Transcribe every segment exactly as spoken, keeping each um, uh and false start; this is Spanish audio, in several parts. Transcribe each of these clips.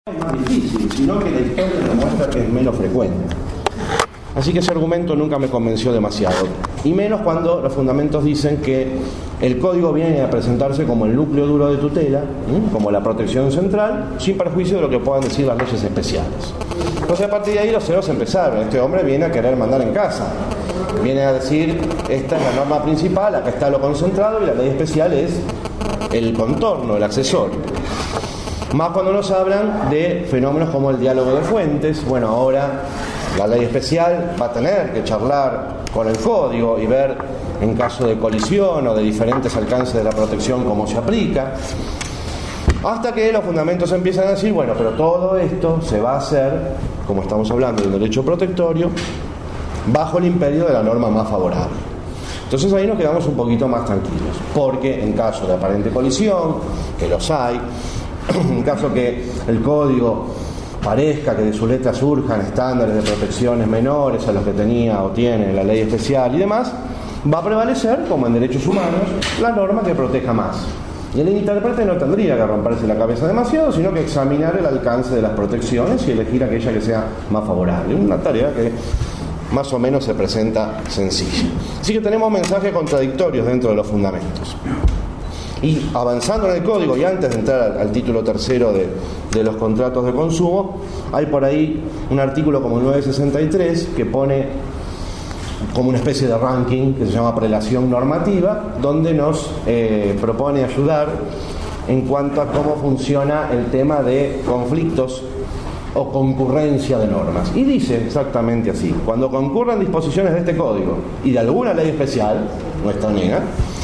es más difícil, sino que la historia demuestra que es menos frecuente. Así que ese argumento nunca me convenció demasiado, y menos cuando los fundamentos dicen que el código viene a presentarse como el núcleo duro de tutela, ¿sí? Como la protección central, sin perjuicio de lo que puedan decir las leyes especiales. Entonces, a partir de ahí los ceros empezaron. Este hombre viene a querer mandar en casa, viene a decir, esta es la norma principal, acá está lo concentrado, y la ley especial es el contorno, el accesorio. Más cuando nos hablan de fenómenos como el diálogo de fuentes. Bueno, ahora la ley especial va a tener que charlar con el código y ver, en caso de colisión o de diferentes alcances de la protección, cómo se aplica. Hasta que los fundamentos empiezan a decir, bueno, pero todo esto se va a hacer, como estamos hablando del derecho protectorio, bajo el imperio de la norma más favorable. Entonces ahí nos quedamos un poquito más tranquilos, porque en caso de aparente colisión, que los hay, en caso que el código parezca que de su letra surjan estándares de protecciones menores a los que tenía o tiene la ley especial y demás, va a prevalecer, como en derechos humanos, la norma que proteja más. Y el intérprete no tendría que romperse la cabeza demasiado, sino que examinar el alcance de las protecciones y elegir aquella que sea más favorable. Una tarea que más o menos se presenta sencilla. Así que tenemos mensajes contradictorios dentro de los fundamentos. Y avanzando en el código, y antes de entrar al, al título tercero de, de los contratos de consumo, hay por ahí un artículo como novecientos sesenta y tres que pone como una especie de ranking que se llama prelación normativa, donde nos eh, propone ayudar en cuanto a cómo funciona el tema de conflictos o concurrencia de normas. Y dice exactamente así: cuando concurran disposiciones de este código y de alguna ley especial, nuestra nega,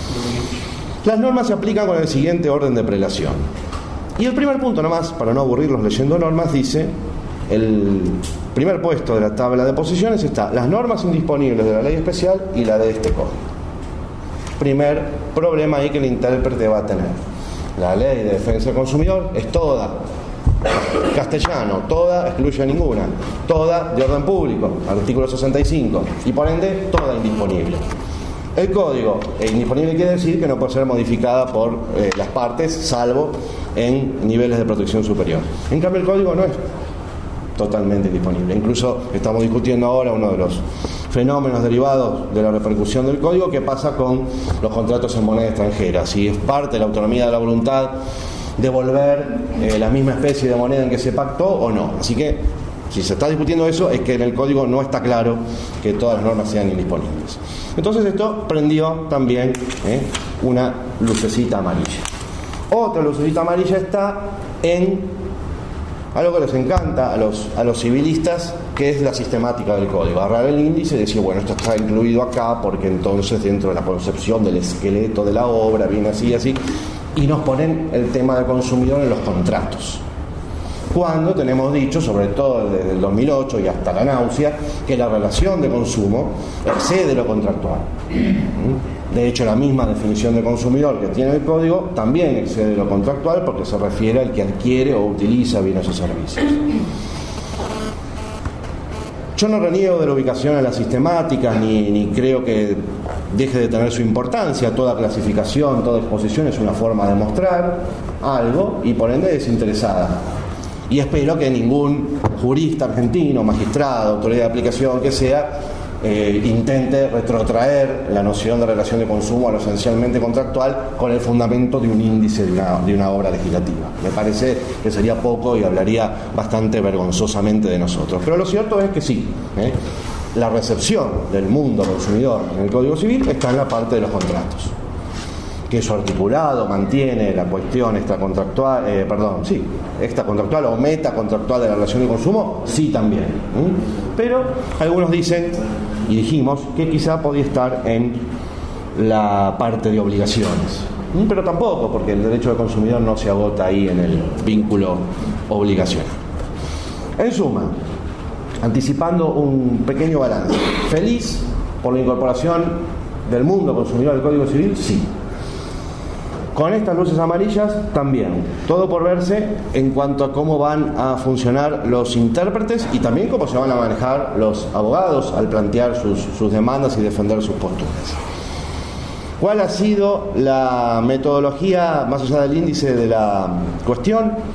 las normas se aplican con el siguiente orden de prelación. Y el primer punto, nomás, para no aburrirlos leyendo normas, dice, el primer puesto de la tabla de posiciones está las normas indisponibles de la ley especial y la de este código. Primer problema ahí que el intérprete va a tener. La ley de defensa del consumidor es toda castellano, toda, excluye a ninguna, toda de orden público, artículo sesenta y cinco, y por ende toda indisponible. El código eh, indisponible quiere decir que no puede ser modificada por eh, las partes, salvo en niveles de protección superior. En cambio, el código no es totalmente indisponible. Incluso estamos discutiendo ahora uno de los fenómenos derivados de la repercusión del código, que pasa con los contratos en moneda extranjera. Si es parte de la autonomía de la voluntad devolver eh, la misma especie de moneda en que se pactó o no. Así que, si se está discutiendo eso, es que en el código no está claro que todas las normas sean indisponibles. Entonces esto prendió también ¿eh? una lucecita amarilla. Otra lucecita amarilla está en algo que les encanta a los, a los civilistas, que es la sistemática del código. Agarrar el índice y decir, bueno, esto está incluido acá porque entonces dentro de la concepción del esqueleto de la obra viene así y así, y nos ponen el tema del consumidor en los contratos. Cuando tenemos dicho, sobre todo desde el dos mil ocho y hasta la náusea, que la relación de consumo excede lo contractual. De hecho, la misma definición de consumidor que tiene el código también excede lo contractual, porque se refiere al que adquiere o utiliza bienes o servicios. Yo no reniego de la ubicación en las sistemáticas, ni, ni creo que deje de tener su importancia. Toda clasificación, toda exposición es una forma de mostrar algo y por ende desinteresada. Y espero que ningún jurista argentino, magistrado, autoridad de aplicación que sea, eh, intente retrotraer la noción de relación de consumo a lo esencialmente contractual con el fundamento de un índice de una, de una obra legislativa. Me parece que sería poco y hablaría bastante vergonzosamente de nosotros. Pero lo cierto es que sí, ¿eh? la recepción del mundo consumidor en el Código Civil está en la parte de los contratos. Que su articulado mantiene la cuestión extracontractual, eh, perdón, sí, extracontractual o metacontractual de la relación de consumo, sí también. ¿Mm? Pero algunos dicen, y dijimos, que quizá podía estar en la parte de obligaciones. ¿Mm? Pero tampoco, porque el derecho del consumidor no se agota ahí en el vínculo obligacional. En suma, anticipando un pequeño balance, feliz por la incorporación del mundo consumidor al Código Civil, sí. Con estas luces amarillas también, todo por verse en cuanto a cómo van a funcionar los intérpretes y también cómo se van a manejar los abogados al plantear sus, sus demandas y defender sus posturas. ¿Cuál ha sido la metodología, más allá del índice de la cuestión?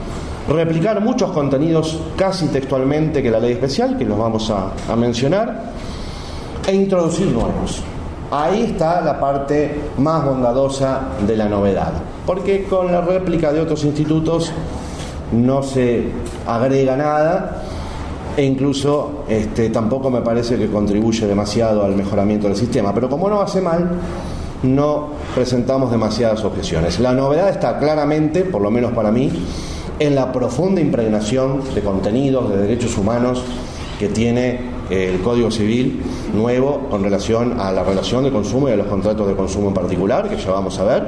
replicar muchos contenidos casi textualmente que la ley especial, que los vamos a, a mencionar, e introducir nuevos. Ahí está la parte más bondadosa de la novedad, porque con la réplica de otros institutos no se agrega nada, e incluso este, tampoco me parece que contribuye demasiado al mejoramiento del sistema, pero como no hace mal, no presentamos demasiadas objeciones. La novedad está claramente, por lo menos para mí, en la profunda impregnación de contenidos, de derechos humanos que tiene el Código Civil nuevo con relación a la relación de consumo y a los contratos de consumo en particular, que ya vamos a ver.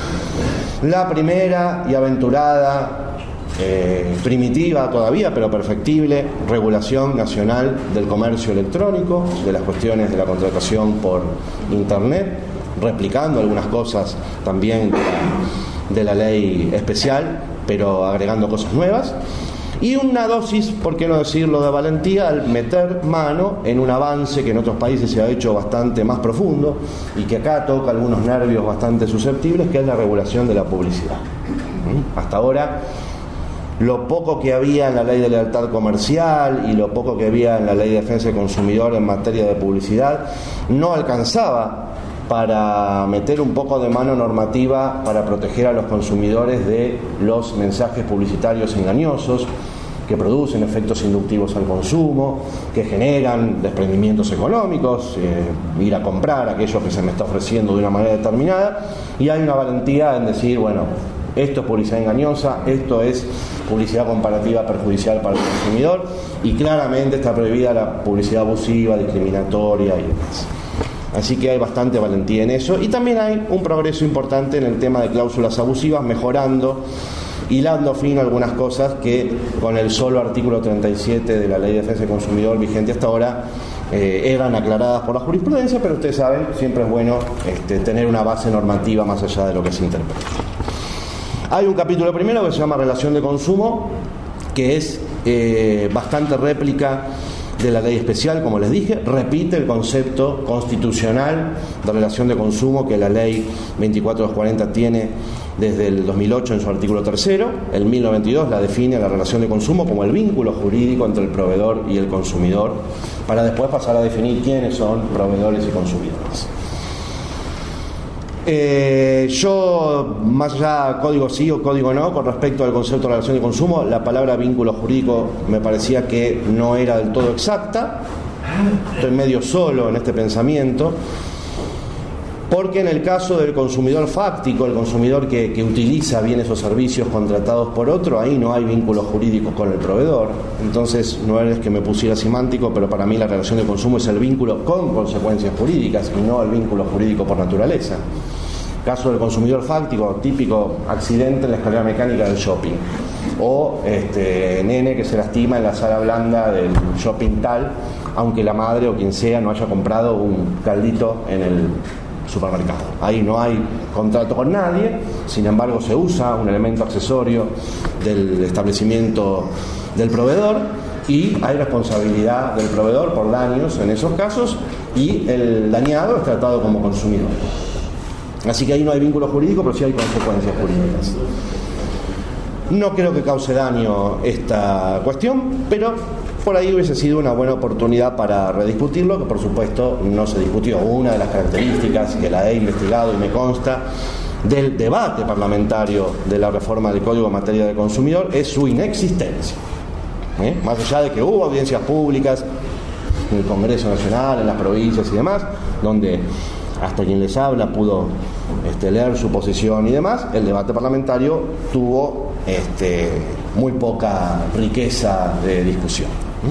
La primera y aventurada, eh, primitiva todavía, pero perfectible, regulación nacional del comercio electrónico, de las cuestiones de la contratación por Internet, replicando algunas cosas también de la, de la ley especial, pero agregando cosas nuevas. Y una dosis, por qué no decirlo, de valentía al meter mano en un avance que en otros países se ha hecho bastante más profundo y que acá toca algunos nervios bastante susceptibles, que es la regulación de la publicidad. Hasta ahora, lo poco que había en la ley de lealtad comercial y lo poco que había en la ley de defensa del consumidor en materia de publicidad no alcanzaba para meter un poco de mano normativa para proteger a los consumidores de los mensajes publicitarios engañosos que producen efectos inductivos al consumo, que generan desprendimientos económicos, eh, ir a comprar aquello que se me está ofreciendo de una manera determinada, y hay una valentía en decir, bueno, esto es publicidad engañosa, esto es publicidad comparativa perjudicial para el consumidor, y claramente está prohibida la publicidad abusiva, discriminatoria y demás. Así que hay bastante valentía en eso, y también hay un progreso importante en el tema de cláusulas abusivas, mejorando y dando fin a algunas cosas que con el solo artículo treinta y siete de la Ley de Defensa del Consumidor vigente hasta ahora eh, eran aclaradas por la jurisprudencia, pero ustedes saben, siempre es bueno este, tener una base normativa más allá de lo que se interpreta. Hay un capítulo primero que se llama Relación de Consumo, que es eh, bastante réplica de la ley especial, como les dije, repite el concepto constitucional de relación de consumo que la ley veinticuatro doscientos cuarenta tiene desde el dos mil ocho en su artículo tercero. El mil noventa y dos la define la relación de consumo como el vínculo jurídico entre el proveedor y el consumidor, para después pasar a definir quiénes son proveedores y consumidores. Eh, yo, más allá código sí o código no, con respecto al concepto de relación de consumo, la palabra vínculo jurídico me parecía que no era del todo exacta. Estoy medio solo en este pensamiento, porque en el caso del consumidor fáctico, el consumidor que, que utiliza bienes o servicios contratados por otro, ahí no hay vínculo jurídico con el proveedor. Entonces no es que me pusiera semántico, pero para mí la relación de consumo es el vínculo con consecuencias jurídicas y no el vínculo jurídico por naturaleza. Caso del consumidor fáctico, típico accidente en la escalera mecánica del shopping, o este nene que se lastima en la sala blanda del shopping tal, aunque la madre o quien sea no haya comprado un caldito en el supermercado. Ahí no hay contrato con nadie, sin embargo se usa un elemento accesorio del establecimiento del proveedor y hay responsabilidad del proveedor por daños en esos casos, y el dañado es tratado como consumidor. Así que ahí no hay vínculo jurídico, pero sí hay consecuencias jurídicas. No creo que cause daño esta cuestión, pero por ahí hubiese sido una buena oportunidad para rediscutirlo, que por supuesto no se discutió. Una de las características que la he investigado y me consta del debate parlamentario de la reforma del Código en materia de consumidor es su inexistencia. ¿Eh? Más allá de que hubo audiencias públicas en el Congreso Nacional, en las provincias y demás, donde hasta quien les habla pudo este, leer su posición y demás, el debate parlamentario tuvo este, muy poca riqueza de discusión.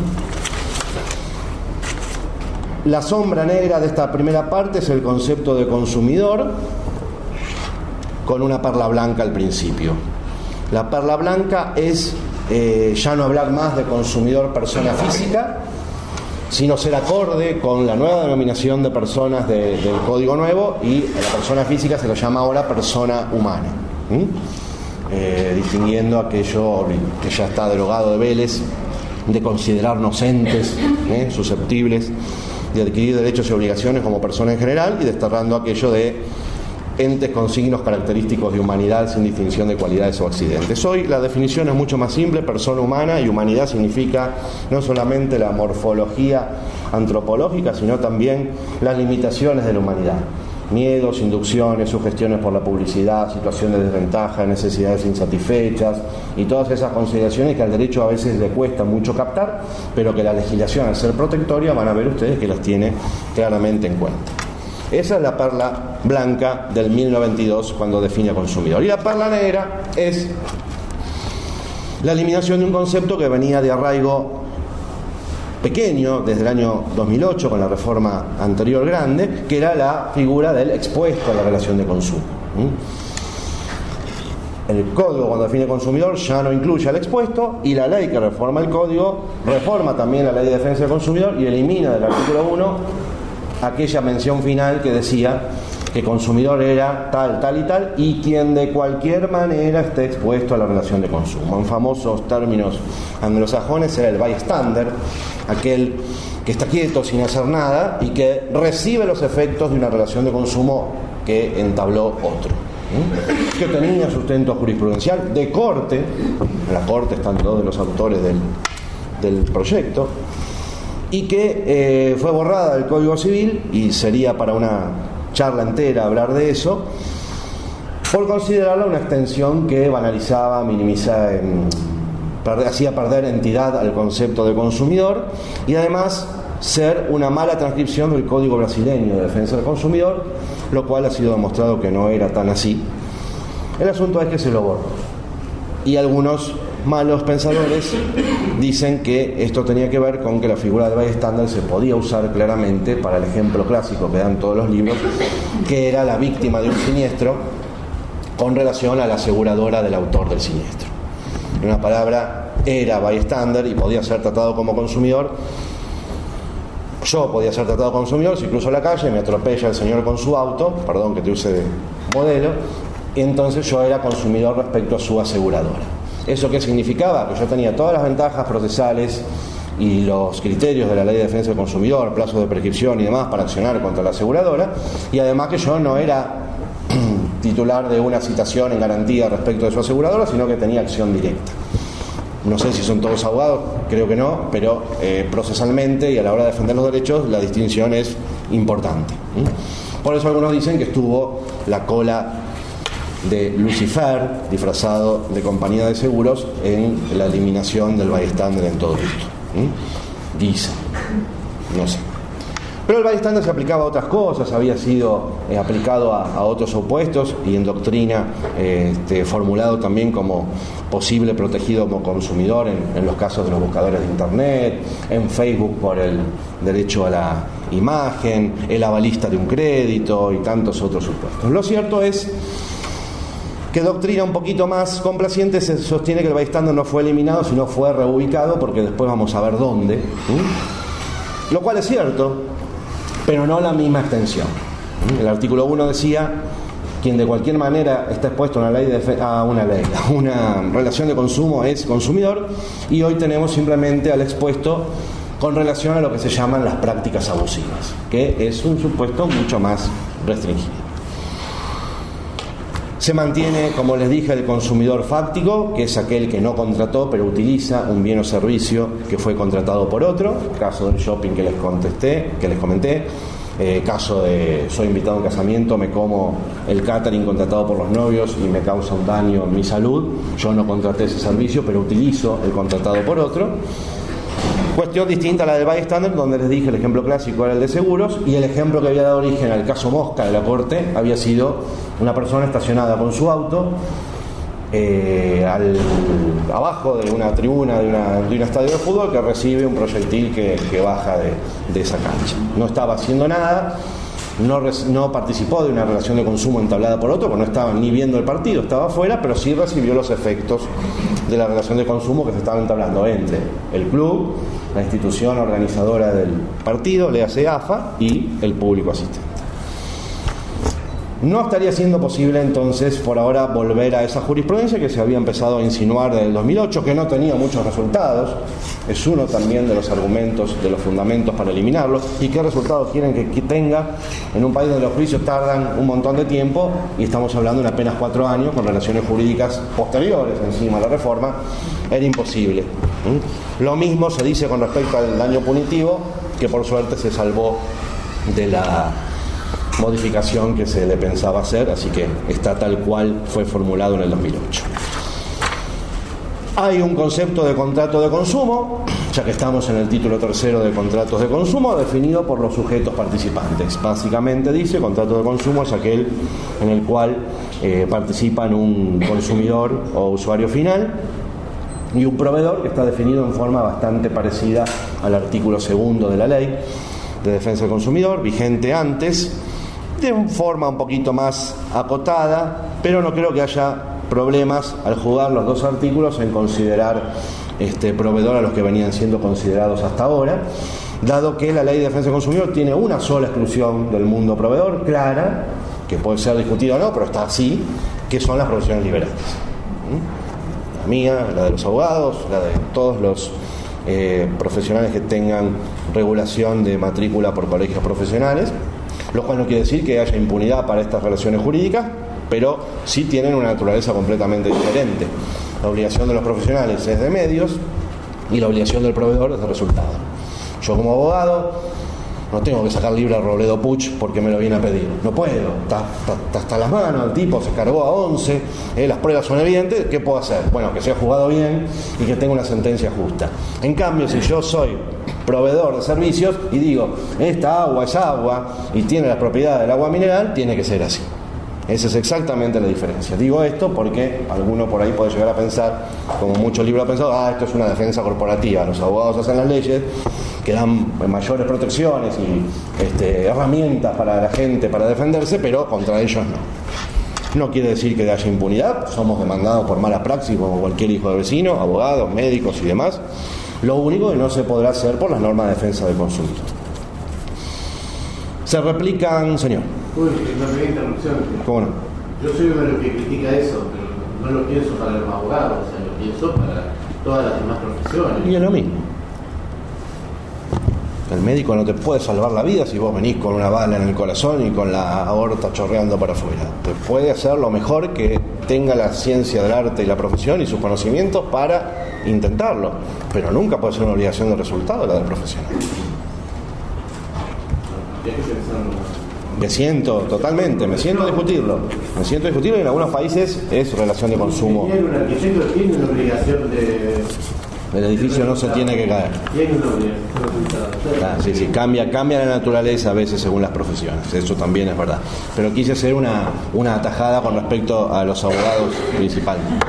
La sombra negra de esta primera parte es el concepto de consumidor, con una perla blanca al principio. La perla blanca es eh, ya no hablar más de consumidor persona física, sino ser acorde con la nueva denominación de personas de, del Código Nuevo, y a la persona física se lo llama ahora persona humana, ¿Mm? eh, distinguiendo aquello que ya está derogado de Vélez, de considerarnos entes ¿eh? susceptibles de adquirir derechos y obligaciones como persona en general, y desterrando aquello de entes con signos característicos de humanidad sin distinción de cualidades o accidentes. Hoy la definición es mucho más simple: persona humana, y humanidad significa no solamente la morfología antropológica, sino también las limitaciones de la humanidad: miedos, inducciones, sugestiones por la publicidad, situaciones de desventaja, necesidades insatisfechas y todas esas consideraciones que al derecho a veces le cuesta mucho captar, pero que la legislación, al ser protectoria, van a ver ustedes que las tiene claramente en cuenta. Esa es la perla blanca del mil noventa y dos cuando define a consumidor. Y la perla negra es la eliminación de un concepto que venía de arraigo pequeño desde el año dos mil ocho con la reforma anterior grande, que era la figura del expuesto a la relación de consumo. El código, cuando define consumidor, ya no incluye al expuesto, y la ley que reforma el código reforma también la ley de defensa del consumidor y elimina del artículo uno aquella mención final que decía que consumidor era tal, tal y tal, y quien de cualquier manera esté expuesto a la relación de consumo. En famosos términos anglosajones era el bystander, aquel que está quieto sin hacer nada y que recibe los efectos de una relación de consumo que entabló otro, ¿sí? Que tenía sustento jurisprudencial de corte. En la corte están todos los autores del, del proyecto, y que eh, fue borrada del Código Civil, y sería para una charla entera hablar de eso, por considerarla una extensión que banalizaba, minimizaba, eh, per, hacía perder entidad al concepto de consumidor, y además ser una mala transcripción del Código Brasileño de Defensa del Consumidor, lo cual ha sido demostrado que no era tan así. El asunto es que se lo borró, y algunos malos pensadores dicen que esto tenía que ver con que la figura del bystander se podía usar claramente para el ejemplo clásico que dan todos los libros, que era la víctima de un siniestro con relación a la aseguradora del autor del siniestro. En una palabra, era bystander y podía ser tratado como consumidor. Yo podía ser tratado como consumidor si cruzo la calle y me atropella el señor con su auto, perdón que te use de modelo, y entonces yo era consumidor respecto a su aseguradora. ¿Eso qué significaba? Que yo tenía todas las ventajas procesales y los criterios de la Ley de Defensa del Consumidor, plazos de prescripción y demás para accionar contra la aseguradora, y además que yo no era titular de una citación en garantía respecto de su aseguradora, sino que tenía acción directa. No sé si son todos abogados, creo que no, pero eh, procesalmente y a la hora de defender los derechos la distinción es importante. ¿Mm? Por eso algunos dicen que estuvo la cola de Lucifer disfrazado de compañía de seguros en la eliminación del bystander en todo esto. ¿Mm? Dice, no sé. Pero el bystander se aplicaba a otras cosas, había sido eh, aplicado a, a otros opuestos y en doctrina eh, este, formulado también como posible protegido como consumidor en, en los casos de los buscadores de internet, en Facebook por el derecho a la imagen, el avalista de un crédito y tantos otros supuestos. Lo cierto es que doctrina un poquito más complaciente se sostiene que el bystander no fue eliminado, sino fue reubicado, porque después vamos a ver dónde. ¿Sí? Lo cual es cierto, pero no la misma extensión. El artículo uno decía: quien de cualquier manera está expuesto a una ley de, a una ley, a una relación de consumo es consumidor, y hoy tenemos simplemente al expuesto con relación a lo que se llaman las prácticas abusivas, que es un supuesto mucho más restringido. Se mantiene, como les dije, el consumidor fáctico, que es aquel que no contrató pero utiliza un bien o servicio que fue contratado por otro. Caso del shopping que les contesté, que les comenté. Eh, caso de soy invitado a un casamiento, me como el catering contratado por los novios y me causa un daño en mi salud. Yo no contraté ese servicio, pero utilizo el contratado por otro. Cuestión distinta a la del bystander, donde les dije el ejemplo clásico era el de seguros, y el ejemplo que había dado origen al caso Mosca de la Corte había sido una persona estacionada con su auto eh, al, abajo de una tribuna de, una, de un estadio de fútbol, que recibe un proyectil que, que baja de, de esa cancha. No estaba haciendo nada, no, no participó de una relación de consumo entablada por otro, porque no estaba ni viendo el partido, estaba afuera, pero sí recibió los efectos de la relación de consumo que se estaba entablando entre el club, la institución organizadora del partido, le hace A F A, y el público asistente. No estaría siendo posible entonces por ahora volver a esa jurisprudencia que se había empezado a insinuar desde el dos mil ocho, que no tenía muchos resultados. Es uno también de los argumentos, de los fundamentos para eliminarlo. ¿Y qué resultados quieren que tenga en un país donde los juicios tardan un montón de tiempo y estamos hablando de apenas cuatro años con relaciones jurídicas posteriores encima de la reforma? Era imposible. ¿Mm? Lo mismo se dice con respecto al daño punitivo, que por suerte se salvó de la modificación que se le pensaba hacer, así que está tal cual fue formulado en el dos mil ocho. Hay un concepto de contrato de consumo, ya que estamos en el título tercero de contratos de consumo, definido por los sujetos participantes. Básicamente dice, contrato de consumo es aquel en el cual eh, participan un consumidor o usuario final y un proveedor, que está definido en forma bastante parecida al artículo segundo de la Ley de Defensa del Consumidor, vigente antes, de forma un poquito más acotada, pero no creo que haya problemas al jugar los dos artículos en considerar este proveedor a los que venían siendo considerados hasta ahora, dado que la Ley de Defensa del Consumidor tiene una sola exclusión del mundo proveedor, clara, que puede ser discutida o no, pero está así, que son las profesiones liberales. La mía, la de los abogados, la de todos los eh, profesionales que tengan regulación de matrícula por colegios profesionales, lo cual no quiere decir que haya impunidad para estas relaciones jurídicas, pero sí tienen una naturaleza completamente diferente. La obligación de los profesionales es de medios y la obligación del proveedor es de resultado. Yo como abogado no tengo que sacar libre a Robledo Puch porque me lo viene a pedir. No puedo, está, está, está hasta las manos, el tipo se cargó a once, eh, las pruebas son evidentes, ¿qué puedo hacer? Bueno, que sea juzgado bien y que tenga una sentencia justa. En cambio, si yo soy proveedor de servicios y digo, esta agua es agua y tiene las propiedades del agua mineral, tiene que ser así. Esa es exactamente la diferencia. Digo esto porque alguno por ahí puede llegar a pensar, como muchos libros han pensado, ah, esto es una defensa corporativa. Los abogados hacen las leyes que dan mayores protecciones y este, herramientas para la gente para defenderse, pero contra ellos no. No quiere decir que haya impunidad. Somos demandados por mala praxis como cualquier hijo de vecino, abogados, médicos y demás. Lo único que no se podrá hacer por las normas de defensa del consumidor. Se replican, señor. Uy, una pequeña interrupción. ¿Cómo no? Yo soy uno de los que critica eso, pero no lo pienso para los abogados, o sea, lo pienso para todas las demás profesiones. Y es lo mismo. El médico no te puede salvar la vida si vos venís con una bala en el corazón y con la aorta chorreando para afuera. Te puede hacer lo mejor que tenga la ciencia del arte y la profesión y sus conocimientos para intentarlo, pero nunca puede ser una obligación de resultado la del profesional. Me siento, totalmente, me siento a discutirlo. Me siento a discutirlo y en algunos países es relación de consumo. Y hay un arquitecto que tiene una obligación de... El edificio no se tiene que caer. Y hay una obligación. Ah, sí, sí, cambia, cambia la naturaleza a veces según las profesiones, eso también es verdad. Pero quise hacer una, una atajada con respecto a los abogados principalmente.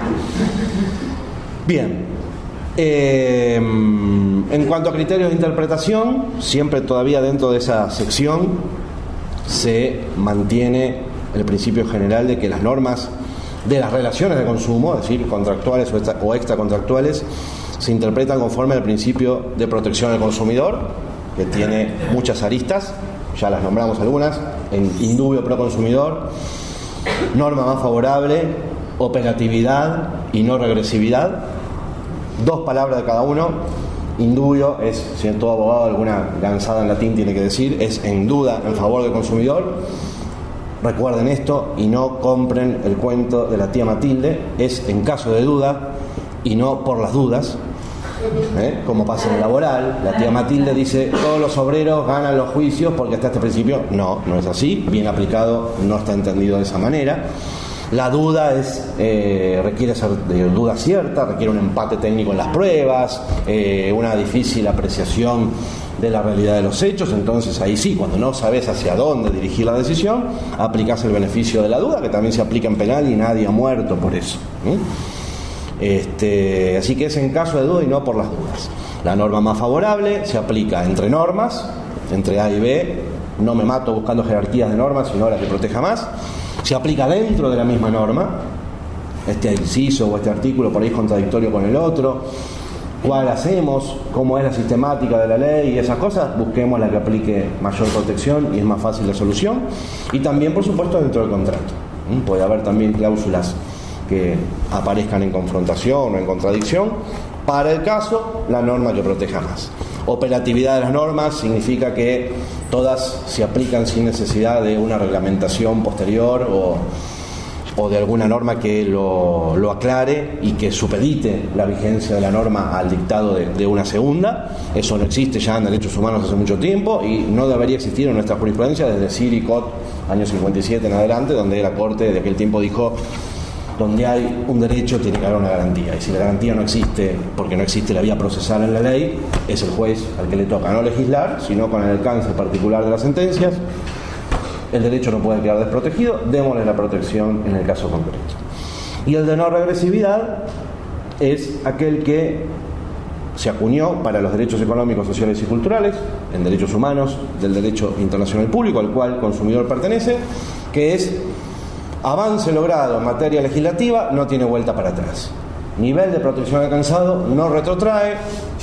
Bien. Eh, en cuanto a criterios de interpretación, siempre todavía dentro de esa sección se mantiene el principio general de que las normas de las relaciones de consumo, es decir, contractuales o, extra, o extracontractuales, se interpretan conforme al principio de protección al consumidor, que tiene muchas aristas, ya las nombramos algunas, en indubio pro consumidor, norma más favorable, operatividad y no regresividad, dos palabras de cada uno. Indubio es, si todo abogado alguna gansada en latín tiene que decir, es en duda en favor del consumidor. Recuerden esto y no compren el cuento de la tía Matilde, es en caso de duda y no por las dudas, ¿eh? Como pasa en el laboral. La tía Matilde dice, todos los obreros ganan los juicios porque está este principio. No, no es así, bien aplicado no está entendido de esa manera. La duda es eh, requiere ser de duda cierta, requiere un empate técnico en las pruebas, eh, una difícil apreciación de la realidad de los hechos. Entonces ahí sí, cuando no sabes hacia dónde dirigir la decisión, aplicás el beneficio de la duda, que también se aplica en penal y nadie ha muerto por eso. ¿eh? Este, así que es en caso de duda y no por las dudas. La norma más favorable se aplica entre normas, entre A y B. No me mato buscando jerarquías de normas, sino la que proteja más. Se aplica dentro de la misma norma. Este inciso o este artículo por ahí es contradictorio con el otro. cuál hacemos, cómo es la sistemática de la ley y esas cosas, busquemos la que aplique mayor protección y es más fácil la solución. Y también, por supuesto, dentro del contrato. ¿Mm? Puede haber también cláusulas que aparezcan en confrontación o en contradicción. Para el caso, la norma que proteja más. Operatividad de las normas significa que todas se aplican sin necesidad de una reglamentación posterior o, o de alguna norma que lo, lo aclare y que supedite la vigencia de la norma al dictado de, de una segunda. Eso no existe ya en derechos humanos hace mucho tiempo y no debería existir en nuestra jurisprudencia desde Siri y Cot, año cincuenta y siete en adelante, donde la Corte de aquel tiempo dijo: donde hay un derecho tiene que haber una garantía, y si la garantía no existe porque no existe la vía procesal en la ley, es el juez al que le toca no legislar, sino con el alcance particular de las sentencias. El derecho no puede quedar desprotegido, démosle la protección en el caso concreto. Y el de no regresividad es aquel que se acuñó para los derechos económicos, sociales y culturales, en derechos humanos del derecho internacional público al cual el consumidor pertenece, que es: avance logrado en materia legislativa, no tiene vuelta para atrás. Nivel de protección alcanzado, no retrotrae.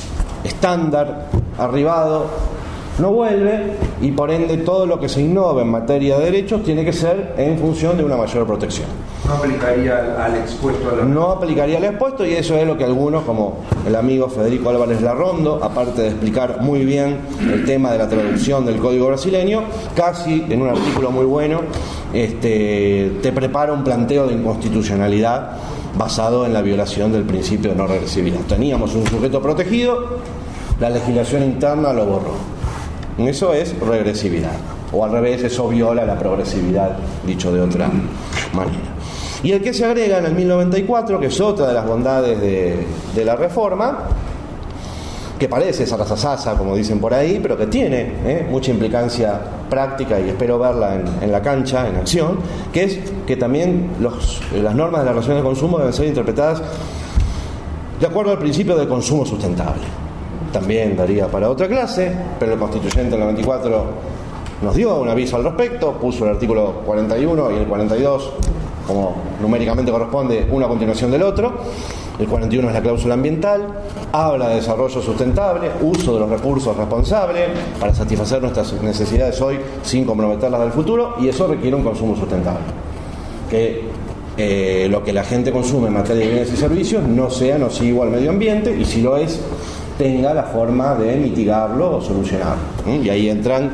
Estándar arribado, no vuelve. Y por ende todo lo que se innove en materia de derechos tiene que ser en función de una mayor protección. No aplicaría al expuesto. A la... No aplicaría al expuesto, y eso es lo que algunos, como el amigo Federico Álvarez Larrondo, aparte de explicar muy bien el tema de la traducción del código brasileño, casi en un artículo muy bueno, este, te prepara un planteo de inconstitucionalidad basado en la violación del principio de no regresividad. Teníamos un sujeto protegido, la legislación interna lo borró. Eso es regresividad, o al revés, eso viola la progresividad, dicho de otra manera. Y el que se agrega en el mil noventa y cuatro, que es otra de las bondades de, de la reforma, que parece sarasasasa, como dicen por ahí, pero que tiene ¿eh? mucha implicancia práctica y espero verla en, en la cancha, en acción, que es que también los, las normas de la relación de consumo deben ser interpretadas de acuerdo al principio del consumo sustentable. También daría para otra clase, pero el constituyente del noventa y cuatro nos dio un aviso al respecto, puso el artículo cuarenta y uno y el cuarenta y dos, como numéricamente corresponde, uno a continuación del otro. El cuarenta y uno es la cláusula ambiental, habla de desarrollo sustentable, uso de los recursos responsable para satisfacer nuestras necesidades hoy sin comprometerlas del futuro, y eso requiere un consumo sustentable. Que eh, lo que la gente consume en materia de bienes y servicios no sea nocivo al medio ambiente, y si lo es, tenga la forma de mitigarlo o solucionarlo. ¿Mm? Y ahí entran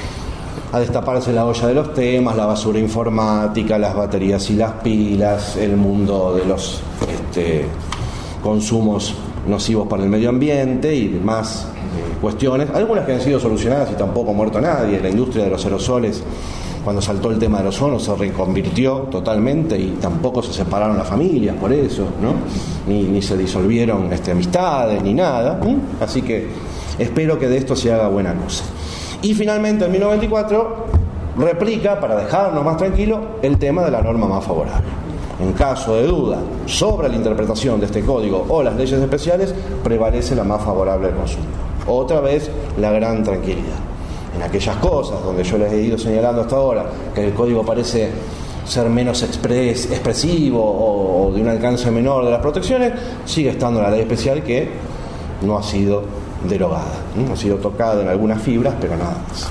a destaparse la olla de los temas, la basura informática, las baterías y las pilas, el mundo de los este, consumos nocivos para el medio ambiente y demás eh, cuestiones, algunas que han sido solucionadas y tampoco ha muerto nadie. La industria de los aerosoles, cuando saltó el tema del ozono, se reconvirtió totalmente y tampoco se separaron las familias por eso, ¿no? Ni, ni se disolvieron este, amistades, ni nada. ¿eh? Así que espero que de esto se haga buena cosa. Y finalmente, en mil noventa y cuatro, replica, para dejarnos más tranquilos, el tema de la norma más favorable. En caso de duda sobre la interpretación de este código o las leyes especiales, prevalece la más favorable al consumidor. Otra vez, la gran tranquilidad. En aquellas cosas donde yo les he ido señalando hasta ahora que el código parece ser menos expres, expresivo o, o de un alcance menor de las protecciones, sigue estando la ley especial que no ha sido derogada, ¿no? Ha sido tocada en algunas fibras, pero nada más.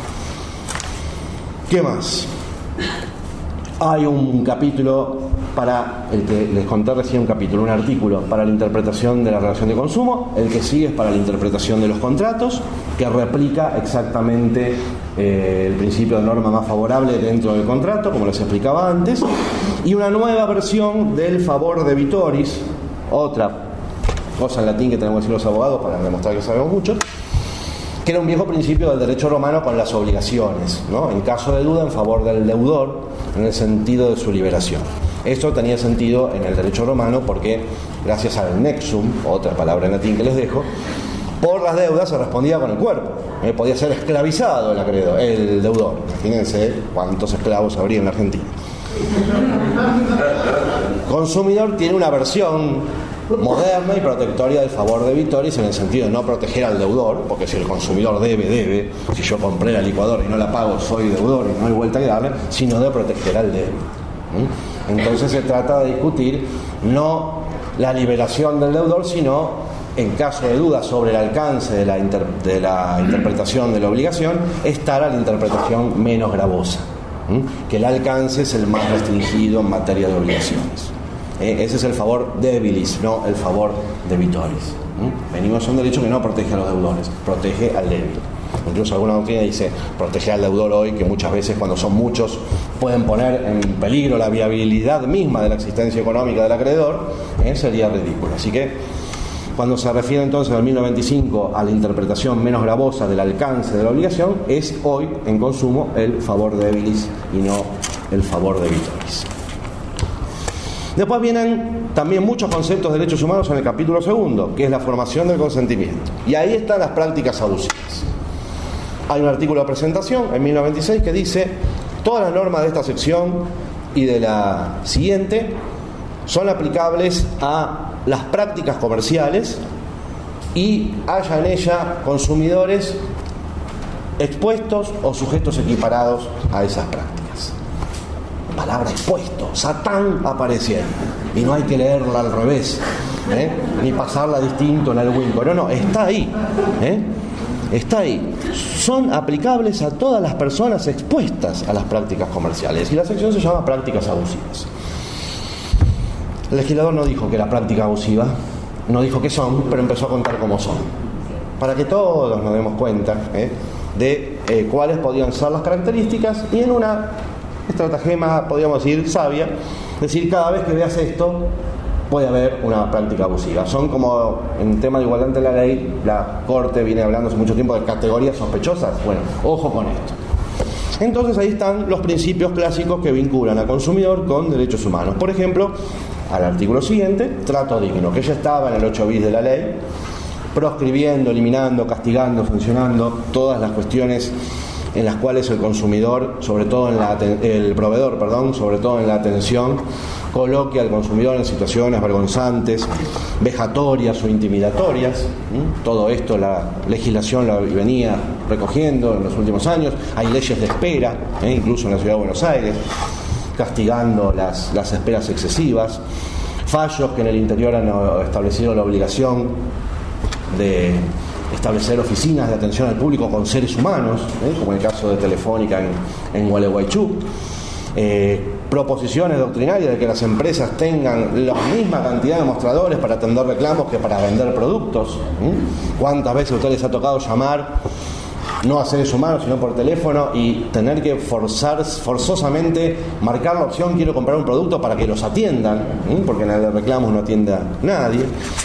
¿Qué más? Hay un capítulo para, el que les conté recién, un capítulo, un artículo para la interpretación de la relación de consumo. El que sigue es para la interpretación de los contratos, que replica exactamente eh, el principio de norma más favorable dentro del contrato, como les explicaba antes, y una nueva versión del favor debitoris, otra cosa en latín que tenemos que decir los abogados para demostrar que sabemos mucho, que era un viejo principio del derecho romano con las obligaciones, ¿no? En caso de duda, en favor del deudor, en el sentido de su liberación. Esto tenía sentido en el derecho romano porque, gracias al nexum, otra palabra en latín que les dejo, por las deudas se respondía con el cuerpo. ¿eh? Podía ser esclavizado el acreedor, el deudor. Imagínense cuántos esclavos habría en la Argentina. Consumidor tiene una versión moderna y protectoria del favor debitoris, en el sentido de no proteger al deudor, porque si el consumidor debe, debe, si yo compré la licuadora y no la pago, soy deudor y no hay vuelta que darle, sino de proteger al débil. ¿Mm? Entonces se trata de discutir no la liberación del deudor, sino en caso de duda sobre el alcance de la, inter, de la interpretación de la obligación, estar a la interpretación menos gravosa, ¿m? que el alcance es el más restringido en materia de obligaciones. ¿Eh? Ese es el favor debilis, no el favor debitoris. ¿Mm? Venimos a un derecho que no protege a los deudores, protege al débil. Incluso alguna doctrina dice protege al deudor hoy, que muchas veces cuando son muchos pueden poner en peligro la viabilidad misma de la existencia económica del acreedor, ¿eh? sería ridículo. Así que cuando se refiere entonces al mil novecientos veinticinco a la interpretación menos gravosa del alcance de la obligación, es hoy en consumo el favor debilis y no el favor debitoris. Después vienen también muchos conceptos de derechos humanos en el capítulo segundo, que es la formación del consentimiento. Y ahí están las prácticas abusivas. Hay un artículo de presentación en mil novecientos veintiséis que dice: todas las normas de esta sección y de la siguiente son aplicables a las prácticas comerciales y haya en ella consumidores expuestos o sujetos equiparados a esas prácticas. Palabra expuesto, Satán apareciendo, y no hay que leerla al revés, ¿eh? ni pasarla distinto en el Winco, no, no, está ahí, ¿eh? está ahí. Son aplicables a todas las personas expuestas a las prácticas comerciales, y la sección se llama prácticas abusivas. El legislador no dijo que era práctica abusiva, no dijo qué son, pero empezó a contar cómo son, para que todos nos demos cuenta ¿eh? de eh, cuáles podían ser las características, y en una estratagema, podríamos decir, sabia, decir, cada vez que veas esto puede haber una práctica abusiva. Son como en tema de igualdad ante la ley, la Corte viene hablando hace mucho tiempo de categorías sospechosas. Bueno, ojo con esto. Entonces ahí están los principios clásicos que vinculan al consumidor con derechos humanos. Por ejemplo, al artículo siguiente, trato digno, que ya estaba en el ocho bis de la ley, proscribiendo, eliminando, castigando, sancionando todas las cuestiones en las cuales el consumidor, sobre todo en la el proveedor, perdón, sobre todo en la atención, coloque al consumidor en situaciones vergonzantes, vejatorias o intimidatorias. ¿Mm? Todo esto la legislación lo venía recogiendo en los últimos años. Hay leyes de espera, ¿eh? incluso en la ciudad de Buenos Aires, castigando las, las esperas excesivas, fallos que en el interior han establecido la obligación de establecer oficinas de atención al público con seres humanos, ¿eh? como el caso de Telefónica en, en Gualeguaychú, eh, proposiciones doctrinarias de que las empresas tengan la misma cantidad de mostradores para atender reclamos que para vender productos. ¿eh? ¿Cuántas veces a ustedes les ha tocado llamar no a seres humanos sino por teléfono y tener que forzar forzosamente marcar la opción quiero comprar un producto para que los atiendan, ¿eh? porque en el de reclamos no atiende a nadie?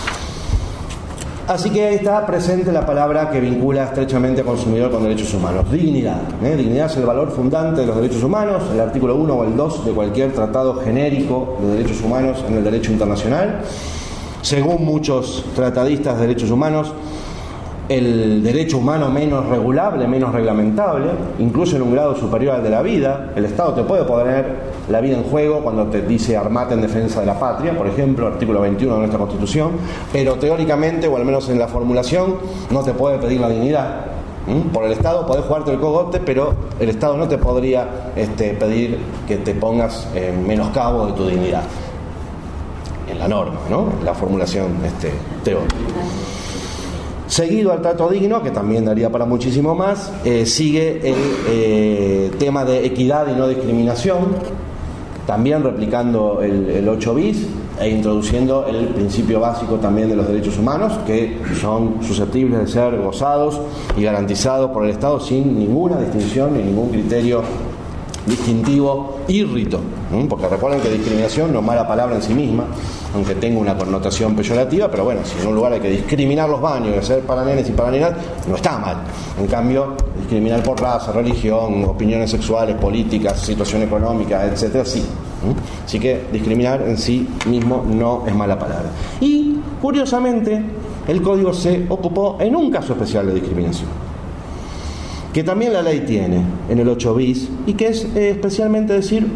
Así que ahí está presente la palabra que vincula estrechamente al consumidor con derechos humanos: dignidad. ¿eh? Dignidad es el valor fundante de los derechos humanos, el artículo uno o el dos de cualquier tratado genérico de derechos humanos en el derecho internacional. Según muchos tratadistas de derechos humanos, el derecho humano menos regulable, menos reglamentable, incluso en un grado superior al de la vida. El Estado te puede poner la vida en juego cuando te dice armate en defensa de la patria, por ejemplo, artículo veintiuno de nuestra Constitución, pero teóricamente, o al menos en la formulación, no te puede pedir la dignidad. ¿Mm? Por el Estado podés jugarte el cogote, pero el Estado no te podría este, pedir que te pongas en menoscabo de tu dignidad, en la norma, ¿no? En la formulación este, teórica. Seguido al trato digno, que también daría para muchísimo más, eh, sigue el eh, tema de equidad y no discriminación, también replicando el, el ocho bis e introduciendo el principio básico también de los derechos humanos, que son susceptibles de ser gozados y garantizados por el Estado sin ninguna distinción ni ningún criterio distintivo y rito, ¿eh? porque recuerden que discriminación no es mala palabra en sí misma, aunque tenga una connotación peyorativa, pero bueno, si en un lugar hay que discriminar los baños y hacer para nenes y para nenas, no está mal. En cambio, discriminar por raza, religión, opiniones sexuales, políticas, situación económica, etcétera, sí. ¿eh? Así que discriminar en sí mismo no es mala palabra. Y, curiosamente, el Código se ocupó en un caso especial de discriminación, que también la ley tiene en el ocho bis, y que es eh, especialmente decir,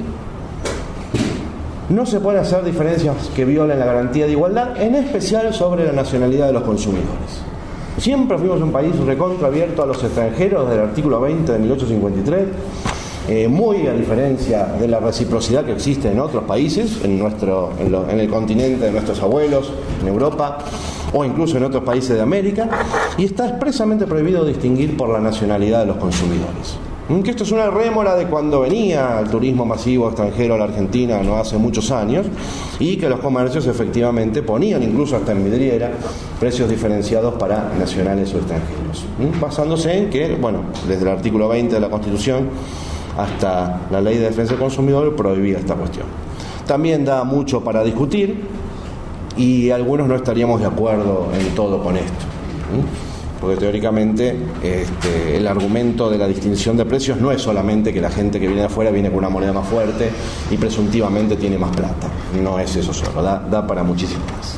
no se pueden hacer diferencias que violen la garantía de igualdad, en especial sobre la nacionalidad de los consumidores. Siempre fuimos un país recontra abierto a los extranjeros desde el artículo veinte de mil ochocientos cincuenta y tres, eh, muy a diferencia de la reciprocidad que existe en otros países, en, nuestro, en, lo, en el continente de nuestros abuelos, en Europa. o incluso en otros países de América, y está expresamente prohibido distinguir por la nacionalidad de los consumidores. Que esto es una rémora de cuando venía el turismo masivo extranjero a la Argentina no hace muchos años, y que los comercios efectivamente ponían incluso hasta en vidriera precios diferenciados para nacionales o extranjeros, basándose en que, bueno, desde el artículo veinte de la Constitución hasta la Ley de Defensa del Consumidor prohibía esta cuestión. También da mucho para discutir y algunos no estaríamos de acuerdo en todo con esto, porque teóricamente este, el argumento de la distinción de precios no es solamente que la gente que viene de afuera viene con una moneda más fuerte y presuntivamente tiene más plata. No es eso solo, da, da para muchísimo más.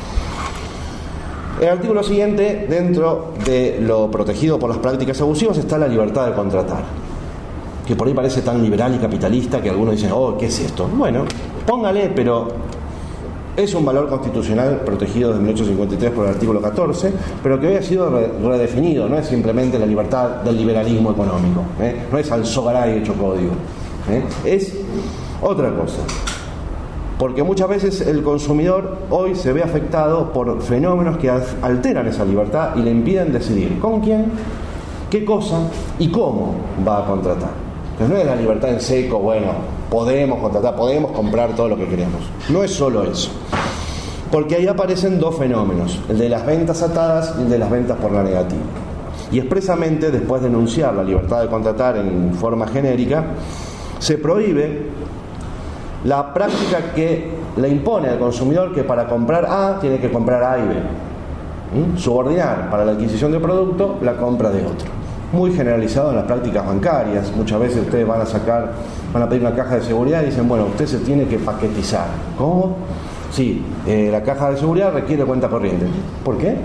El artículo siguiente, dentro de lo protegido por las prácticas abusivas, está la libertad de contratar, que por ahí parece tan liberal y capitalista que algunos dicen, oh, ¿qué es esto? Bueno, póngale, pero es un valor constitucional protegido desde mil ochocientos cincuenta y tres por el artículo catorce, pero que hoy ha sido re- redefinido, no es simplemente la libertad del liberalismo económico, ¿eh? No es Alzogaray hecho código, ¿eh? Es otra cosa. Porque muchas veces el consumidor hoy se ve afectado por fenómenos que alteran esa libertad y le impiden decidir con quién, qué cosa y cómo va a contratar. Entonces no es la libertad en seco, bueno, podemos contratar, podemos comprar todo lo que queremos. No es solo eso. Porque ahí aparecen dos fenómenos, el de las ventas atadas y el de las ventas por la negativa. Y expresamente, después de enunciar la libertad de contratar en forma genérica, se prohíbe la práctica que le impone al consumidor que para comprar A tiene que comprar A y B. ¿Mm? Subordinar para la adquisición de producto la compra de otro. Muy generalizado en las prácticas bancarias. Muchas veces ustedes van a sacar, van a pedir una caja de seguridad y dicen, bueno, usted se tiene que paquetizar. ¿Cómo? Sí, eh, la caja de seguridad requiere cuenta corriente. ¿Por qué?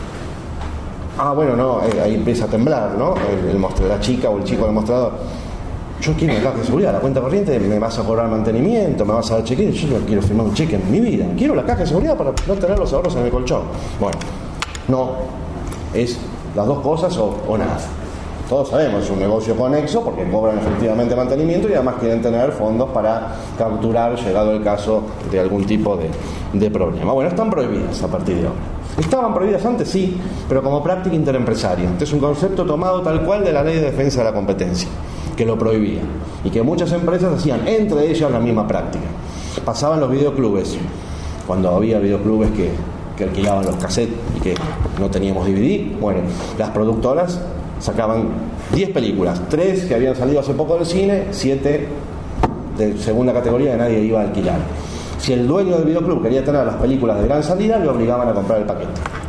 Ah, bueno, no, eh, ahí empieza a temblar, ¿no? El, el mostrador, la chica o el chico del mostrador. Yo quiero la caja de seguridad, la cuenta corriente, me vas a cobrar mantenimiento, me vas a dar cheque. Yo no quiero firmar un cheque en mi vida. Quiero la caja de seguridad para no tener los ahorros en el colchón. Bueno, no, es las dos cosas o, o nada. Todos sabemos, es un negocio conexo porque cobran efectivamente mantenimiento y además quieren tener fondos para capturar, llegado el caso de algún tipo de, de problema. Bueno, están prohibidas a partir de ahora. Estaban prohibidas antes, sí, pero como práctica interempresaria. Este es un concepto tomado tal cual de la Ley de Defensa de la Competencia, que lo prohibía y que muchas empresas hacían entre ellas la misma práctica. Pasaban los videoclubes, cuando había videoclubes que, que alquilaban los cassettes y que no teníamos D V D. Bueno, las productoras sacaban diez películas, tres que habían salido hace poco del cine, siete de segunda categoría que nadie iba a alquilar. Si el dueño del videoclub quería tener las películas de gran salida, le obligaban a comprar el paquete.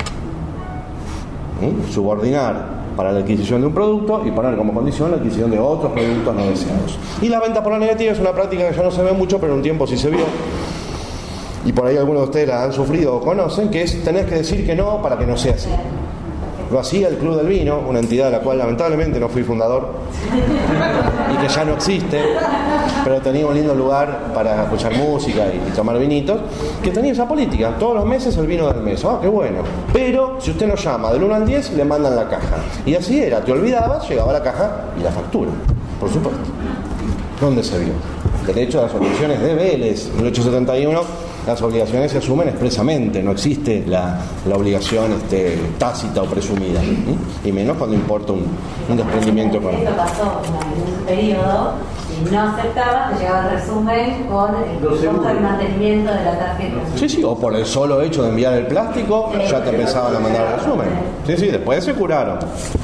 ¿Mm? Subordinar para la adquisición de un producto y poner como condición la adquisición de otros productos no deseados. Y la venta por la negativa es una práctica que ya no se ve mucho, pero en un tiempo sí se vio, y por ahí algunos de ustedes la han sufrido o conocen, que es tener que decir que no para que no sea así. Lo hacía el Club del Vino, una entidad de la cual lamentablemente no fui fundador y que ya no existe, pero tenía un lindo lugar para escuchar música y, y tomar vinitos, que tenía esa política, todos los meses el vino del mes. Ah, qué bueno. Pero si usted nos llama del uno al diez, le mandan la caja. Y así era, te olvidabas, llegaba la caja y la factura, por supuesto. ¿Dónde se vio? Derecho a las obligaciones de Vélez, mil ochocientos setenta y uno, las obligaciones se asumen expresamente, no existe la, la obligación este, tácita o presumida, ¿sí? Y menos cuando importa un, un desprendimiento económico. Esto pasó en un periodo, si no aceptabas, te llegaba el resumen con el costo del mantenimiento de la tarjeta. Sí, sí, o por el solo hecho de enviar el plástico, ya te empezaban a mandar el resumen. Sí, sí, después se curaron.